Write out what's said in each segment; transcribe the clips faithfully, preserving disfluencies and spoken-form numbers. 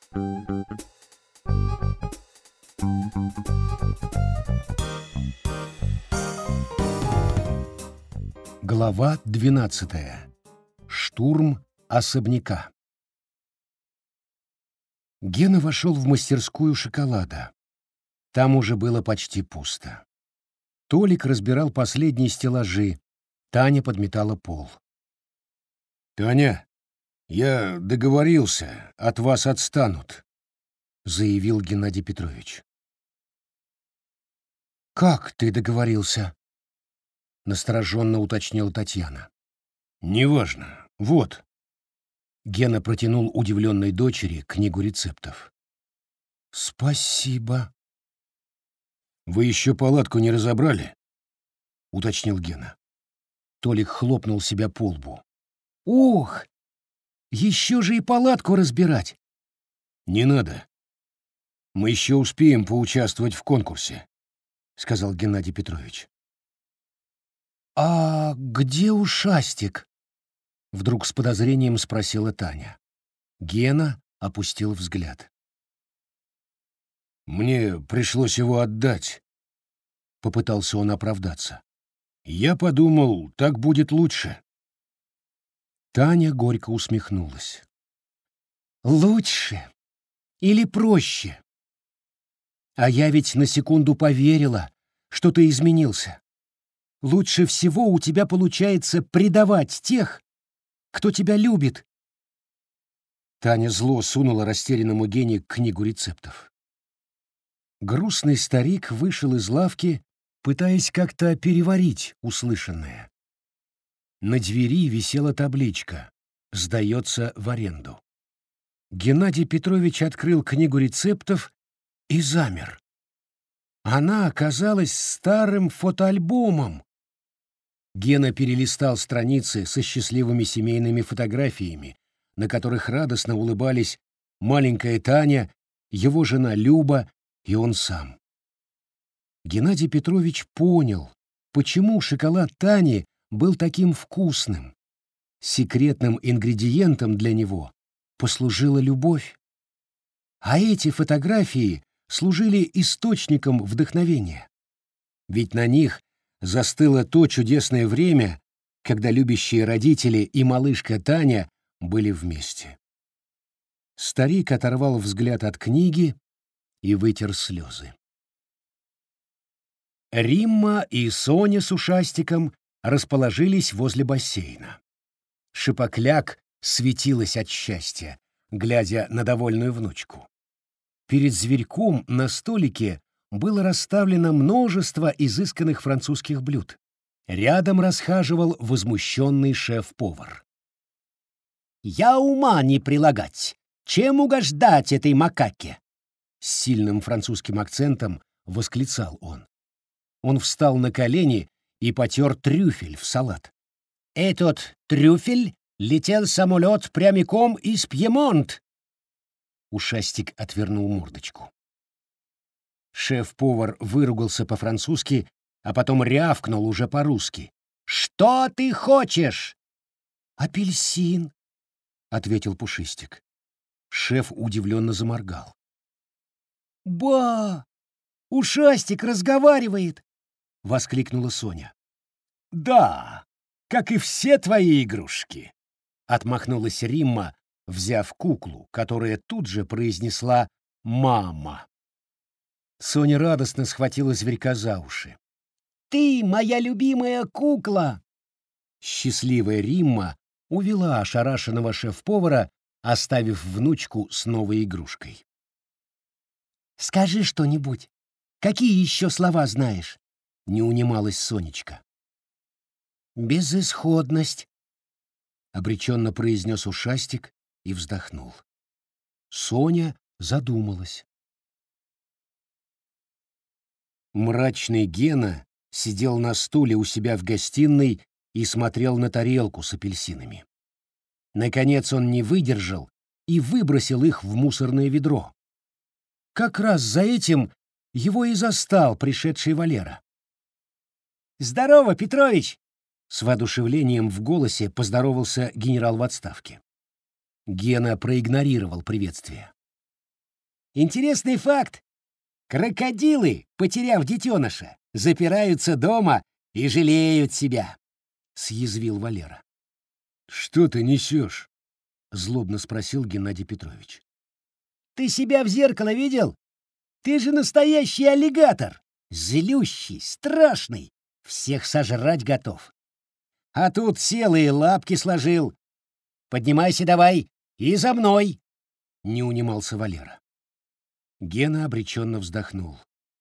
Глава двенадцатая. Штурм особняка. Гена вошел в мастерскую шоколада. Там уже было почти пусто. Толик разбирал последние стеллажи, Таня подметала пол. «Таня, я договорился, от вас отстанут», — заявил Геннадий Петрович. «Как ты договорился?» — настороженно уточнила Татьяна. «Неважно. Вот». Гена протянул удивленной дочери книгу рецептов. «Спасибо». «Вы еще палатку не разобрали?» — уточнил Гена. Толик хлопнул себя по лбу. «Ох, еще же и палатку разбирать!» «Не надо. Мы еще успеем поучаствовать в конкурсе», — сказал Геннадий Петрович. «А где ушастик?» — вдруг с подозрением спросила Таня. Гена опустил взгляд. «Мне пришлось его отдать», — попытался он оправдаться. «Я подумал, так будет лучше». Таня горько усмехнулась. «Лучше или проще? А я ведь на секунду поверила, что ты изменился. Лучше всего у тебя получается предавать тех, кто тебя любит». Таня зло сунула растерянному Гене книгу рецептов. Грустный старик вышел из лавки, пытаясь как-то переварить услышанное. На двери висела табличка «Сдается в аренду». Геннадий Петрович открыл книгу рецептов и замер. Она оказалась старым фотоальбомом. Гена перелистал страницы со счастливыми семейными фотографиями, на которых радостно улыбались маленькая Таня, его жена Люба и он сам. Геннадий Петрович понял, почему шоколад Тани был таким вкусным. Секретным ингредиентом для него послужила любовь. А эти фотографии служили источником вдохновения. Ведь на них застыло то чудесное время, когда любящие родители и малышка Таня были вместе. Старик оторвал взгляд от книги и вытер слезы. Римма и Соня с ушастиком расположились возле бассейна. Шипокляк светилась от счастья, глядя на довольную внучку. Перед зверьком на столике было расставлено множество изысканных французских блюд. Рядом расхаживал возмущенный шеф-повар. «Я ума не прилагать! Чем угождать этой макаке?» С сильным французским акцентом восклицал он. Он встал на колени и потер трюфель в салат. «Этот трюфель летел самолет прямиком из Пьемонт!» Ушастик отвернул мордочку. Шеф-повар выругался по-французски, а потом рявкнул уже по-русски. «Что ты хочешь?» «Апельсин», — ответил Пушистик. Шеф удивленно заморгал. «Ба! Ушастик разговаривает!» — воскликнула Соня. «Да, как и все твои игрушки!» — отмахнулась Римма, взяв куклу, которая тут же произнесла «мама». Соня радостно схватила зверька за уши. «Ты моя любимая кукла!» Счастливая Римма увела ошарашенного шеф-повара, оставив внучку с новой игрушкой. «Скажи что-нибудь. Какие еще слова знаешь?» — не унималась Сонечка. «Безысходность», — обреченно произнес ушастик и вздохнул. Соня задумалась. Мрачный Гена сидел на стуле у себя в гостиной и смотрел на тарелку с апельсинами. Наконец он не выдержал и выбросил их в мусорное ведро. Как раз за этим его и застал пришедший Валера. «Здорово, Петрович!» — с воодушевлением в голосе поздоровался генерал в отставке. Гена проигнорировал приветствие. Интересный факт. Крокодилы, потеряв детеныша, запираются дома и жалеют себя, — съязвил Валера. «Что ты несешь?» — злобно спросил Геннадий Петрович. «Ты себя в зеркало видел? Ты же настоящий аллигатор, злющий, страшный, всех сожрать готов. А тут сел и лапки сложил. Поднимайся давай и за мной!» — не унимался Валера. Гена обреченно вздохнул.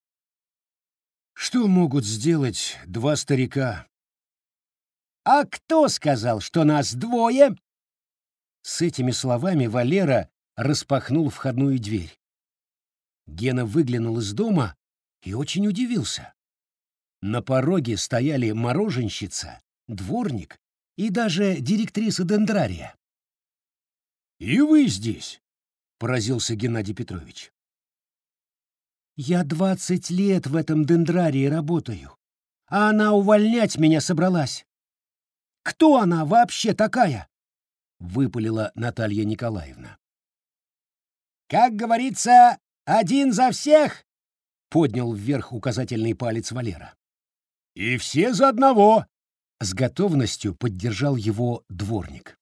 «Что могут сделать два старика?» «А кто сказал, что нас двое?» С этими словами Валера распахнул входную дверь. Гена выглянул из дома и очень удивился. На пороге стояли мороженщица, дворник и даже директриса дендрария. «И вы здесь?» — поразился Геннадий Петрович. «Я двадцать лет в этом дендрарии работаю, а она увольнять меня собралась. Кто она вообще такая?» — выпалила Наталья Николаевна. «Как говорится, один за всех!» — поднял вверх указательный палец Валера. «И все за одного!» — с готовностью поддержал его дворник.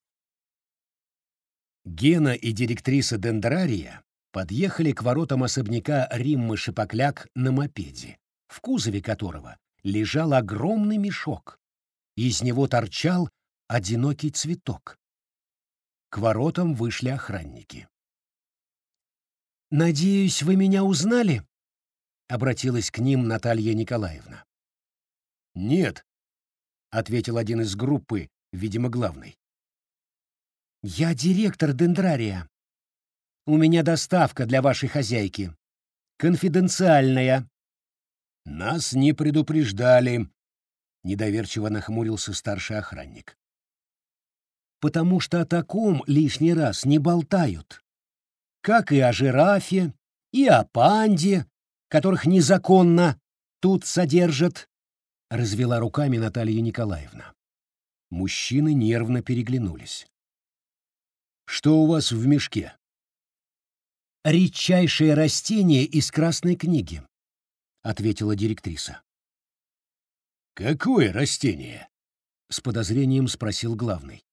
Гена и директриса дендрария подъехали к воротам особняка Риммы Шипокляк на мопеде, в кузове которого лежал огромный мешок. Из него торчал одинокий цветок. К воротам вышли охранники. «Надеюсь, вы меня узнали?» — обратилась к ним Наталья Николаевна. «Нет», — ответил один из группы, видимо, главный. «Я директор дендрария. У меня доставка для вашей хозяйки. Конфиденциальная». «Нас не предупреждали», — недоверчиво нахмурился старший охранник. «Потому что о таком лишний раз не болтают. Как и о жирафе, и о панде, которых незаконно тут содержат», — развела руками Наталья Николаевна. Мужчины нервно переглянулись. «Что у вас в мешке?» «Редчайшее растение из Красной книги», — ответила директриса. «Какое растение?» — с подозрением спросил главный.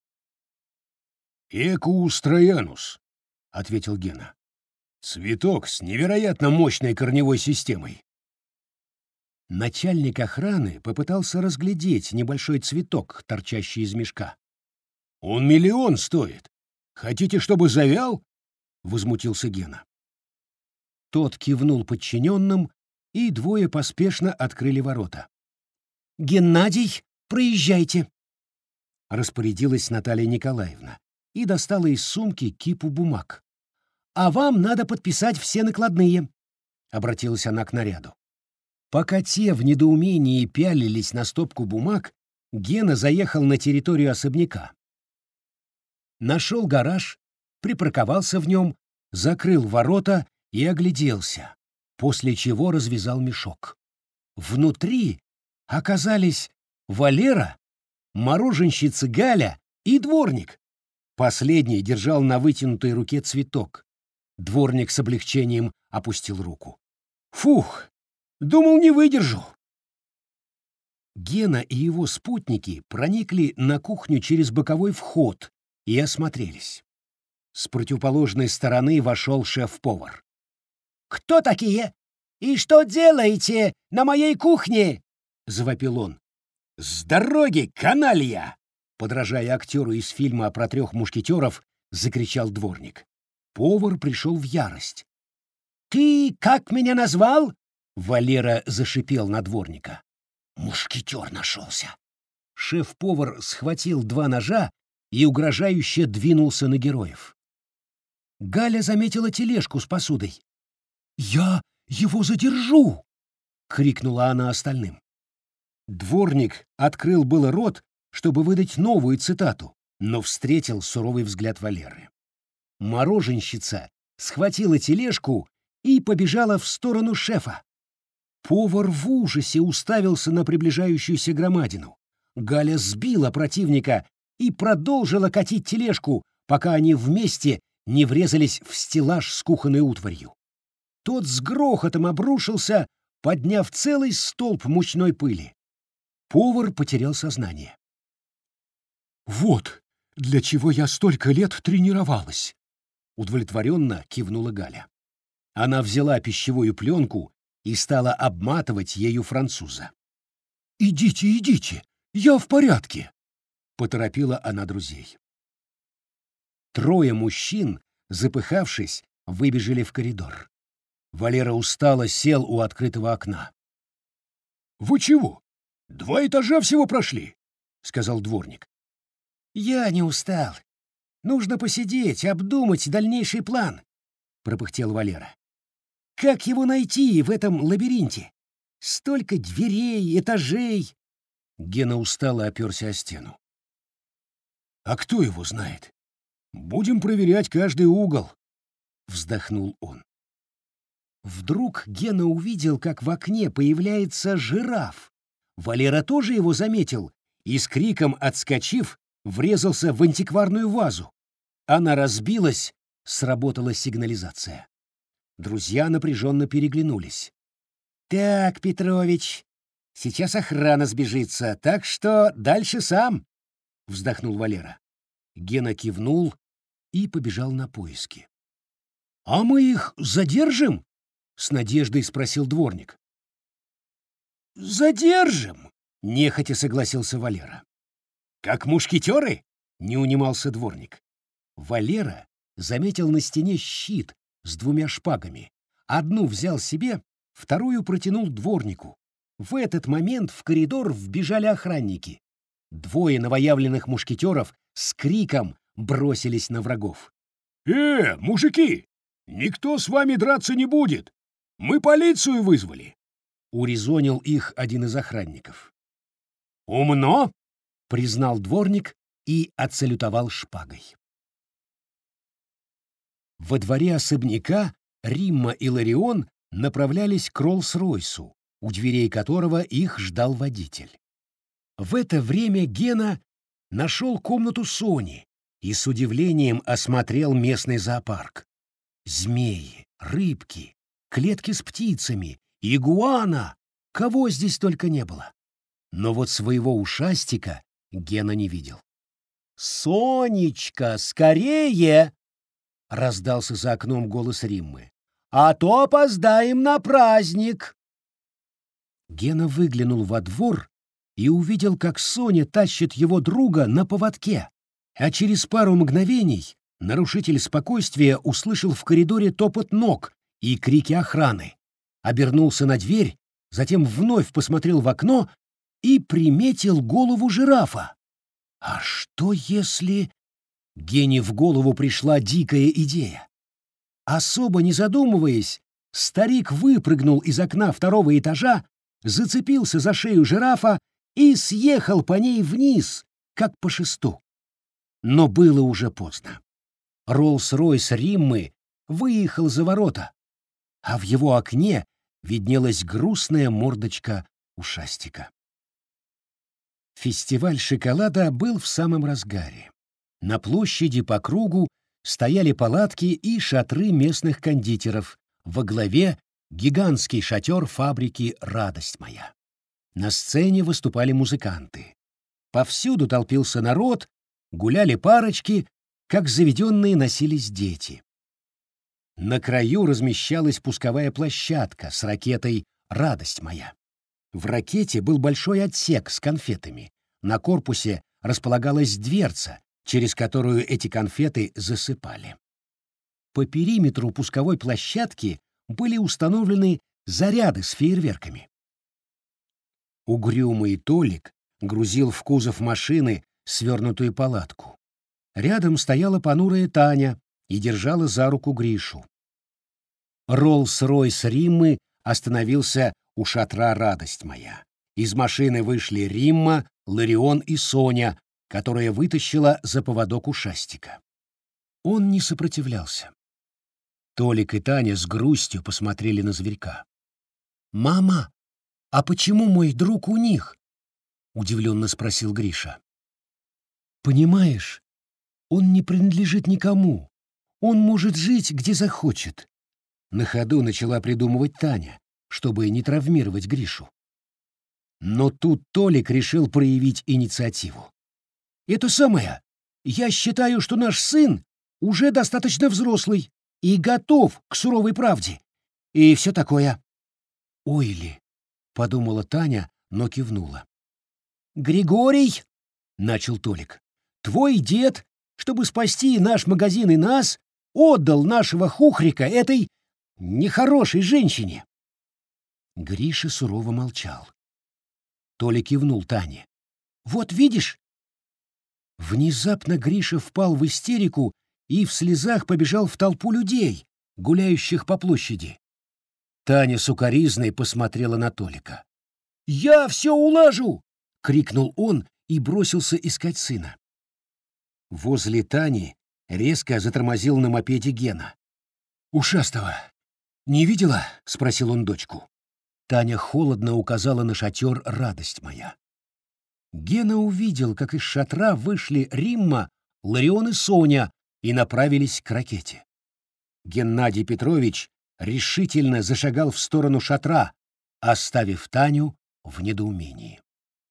«Экуус троянус», — ответил Гена. «Цветок с невероятно мощной корневой системой». Начальник охраны попытался разглядеть небольшой цветок, торчащий из мешка. «Он миллион стоит. Хотите, чтобы завял?» — возмутился Гена. Тот кивнул подчиненным, и двое поспешно открыли ворота. «Геннадий, проезжайте!» — распорядилась Наталья Николаевна и достала из сумки кипу бумаг. «А вам надо подписать все накладные», — обратилась она к наряду. Пока те в недоумении пялились на стопку бумаг, Гена заехал на территорию особняка. Нашел гараж, припарковался в нем, закрыл ворота и огляделся, после чего развязал мешок. Внутри оказались Валера, мороженщица Галя и дворник. Последний держал на вытянутой руке цветок. Дворник с облегчением опустил руку. «Фух! Думал, не выдержу!» Гена и его спутники проникли на кухню через боковой вход и осмотрелись. С противоположной стороны вошел шеф-повар. «Кто такие? И что делаете на моей кухне?» — завопил он. «С дороги, каналья!» — подражая актеру из фильма про трех мушкетеров, закричал дворник. Повар пришел в ярость. «Ты как меня назвал?» — Валера зашипел на дворника. «Мушкетер нашелся!» Шеф-повар схватил два ножа и угрожающе двинулся на героев. Галя заметила тележку с посудой. «Я его задержу!» — крикнула она остальным. Дворник открыл было рот, чтобы выдать новую цитату, но встретил суровый взгляд Валеры. Мороженщица схватила тележку и побежала в сторону шефа. Повар в ужасе уставился на приближающуюся громадину. Галя сбила противника и продолжила катить тележку, пока они вместе не врезались в стеллаж с кухонной утварью. тот с грохотом обрушился, подняв целый столб мучной пыли. Повар потерял сознание. «Вот для чего я столько лет тренировалась!» — удовлетворенно кивнула Галя. Она взяла пищевую пленку и стала обматывать ею француза. «Идите, идите, я в порядке!» — поторопила она друзей. Трое мужчин, запыхавшись, выбежали в коридор. Валера устало сел у открытого окна. «Вы чего? Два этажа всего прошли», — сказал дворник. «Я не устал. Нужно посидеть, обдумать дальнейший план», — пропыхтел Валера. «Как его найти в этом лабиринте? Столько дверей, этажей!» Гена устало оперся о стену. «А кто его знает? Будем проверять каждый угол», — вздохнул он. Вдруг Гена увидел, как в окне появляется жираф. Валера тоже его заметил и, с криком отскочив, врезался в антикварную вазу. Она разбилась, сработала сигнализация. Друзья напряженно переглянулись. «Так, Петрович, сейчас охрана сбежится, так что дальше сам», — вздохнул Валера. Гена кивнул и побежал на поиски. «А мы их задержим?» — с надеждой спросил дворник. «Задержим», — нехотя согласился Валера. «Как мушкетеры?» — не унимался дворник. Валера заметил на стене щит с двумя шпагами. Одну взял себе, вторую протянул дворнику. В этот момент в коридор вбежали охранники. Двое новоявленных мушкетеров с криком бросились на врагов. «Э, мужики, никто с вами драться не будет! Мы полицию вызвали!» — урезонил их один из охранников. «Умно!» — признал дворник и отсалютовал шпагой. Во дворе особняка Римма и Ларион направлялись к Роллс-Ройсу, у дверей которого их ждал водитель. В это время Гена нашел комнату Сони и с удивлением осмотрел местный зоопарк. Змеи, рыбки, клетки с птицами, игуана, кого здесь только не было. Но вот своего ушастика Гена не видел. «Сонечка, скорее!» — раздался за окном голос Риммы. «А то опоздаем на праздник!» Гена выглянул во двор и увидел, как Соня тащит его друга на поводке, а через пару мгновений нарушитель спокойствия услышал в коридоре топот ног и крики охраны, обернулся на дверь, затем вновь посмотрел в окно и приметил голову жирафа. А что если... Гене в голову пришла дикая идея. Особо не задумываясь, старик выпрыгнул из окна второго этажа, зацепился за шею жирафа и съехал по ней вниз, как по шесту. Но было уже поздно. Роллс-Ройс Риммы выехал за ворота, а в его окне виднелась грустная мордочка ушастика. Фестиваль шоколада был в самом разгаре. На площади по кругу стояли палатки и шатры местных кондитеров, во главе гигантский шатер фабрики «Радость моя». На сцене выступали музыканты. Повсюду толпился народ, гуляли парочки, как заведенные носились дети. На краю размещалась пусковая площадка с ракетой «Радость моя». В ракете был большой отсек с конфетами. На корпусе располагалась дверца, через которую эти конфеты засыпали. По периметру пусковой площадки были установлены заряды с фейерверками. Угрюмый Толик грузил в кузов машины свернутую палатку. Рядом стояла понурая Таня и держала за руку Гришу. Роллс-Ройс Риммы остановился у шатра «Радость моя». Из машины вышли Римма, Ларион и Соня, которая вытащила за поводок ушастика. Он не сопротивлялся. Толик и Таня с грустью посмотрели на зверька. «Мама, а почему мой друг у них?» — удивленно спросил Гриша. «Понимаешь, он не принадлежит никому. Он может жить, где захочет. На ходу начала придумывать Таня, чтобы не травмировать Гришу. Но тут Толик решил проявить инициативу. «Это самое. Я считаю, что наш сын уже достаточно взрослый и готов к суровой правде. И все такое». «Ой ли», — подумала Таня, но кивнула. «Григорий», — начал Толик, — «твой дед, чтобы спасти наш магазин и нас, отдал нашего хухрика этой нехорошей женщине». Гриша сурово молчал. Толик кивнул Тане. «Вот видишь?» Внезапно Гриша впал в истерику и в слезах побежал в толпу людей, гуляющих по площади. Таня с укоризной посмотрела на Толика. «Я все улажу!» — крикнул он и бросился искать сына. Возле Тани резко затормозил на мопеде Гена. «Ушастого не видела?» — спросил он дочку. Таня холодно указала на шатер «Радость моя». Гена увидел, как из шатра вышли Римма, Ларион и Соня и направились к ракете. Геннадий Петрович решительно зашагал в сторону шатра, оставив Таню в недоумении.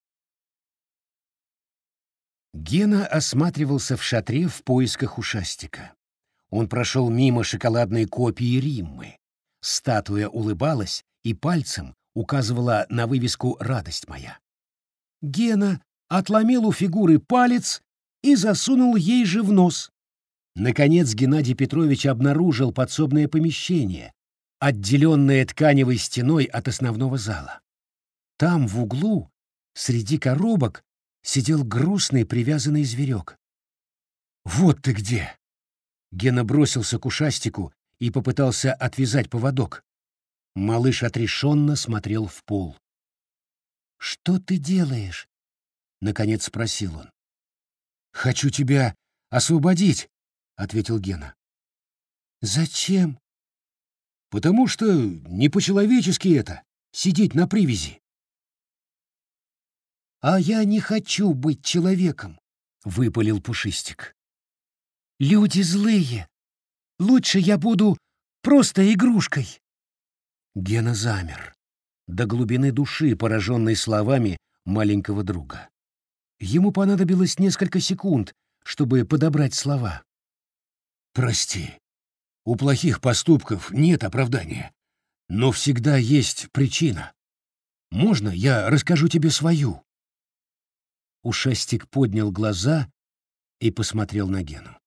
Гена осматривался в шатре в поисках ушастика. Он прошел мимо шоколадной копии Риммы. Статуя улыбалась и пальцем указывала на вывеску «Радость моя». Гена отломил у фигуры палец и засунул ей же в нос. Наконец Геннадий Петрович обнаружил подсобное помещение, отделенное тканевой стеной от основного зала. Там, в углу, среди коробок, сидел грустный привязанный зверек. «Вот ты где!» Гена бросился к ушастику и попытался отвязать поводок. Малыш отрешенно смотрел в пол. «Что ты делаешь?» — наконец спросил он. «Хочу тебя освободить», — ответил Гена. «Зачем?» «Потому что не по-человечески это — сидеть на привязи». «А я не хочу быть человеком», — выпалил Пушистик. «Люди злые. Лучше я буду просто игрушкой». Гена замер, до глубины души пораженный словами маленького друга. Ему понадобилось несколько секунд, чтобы подобрать слова. «Прости, у плохих поступков нет оправдания, но всегда есть причина. Можно я расскажу тебе свою?» Ушастик поднял глаза и посмотрел на Гену.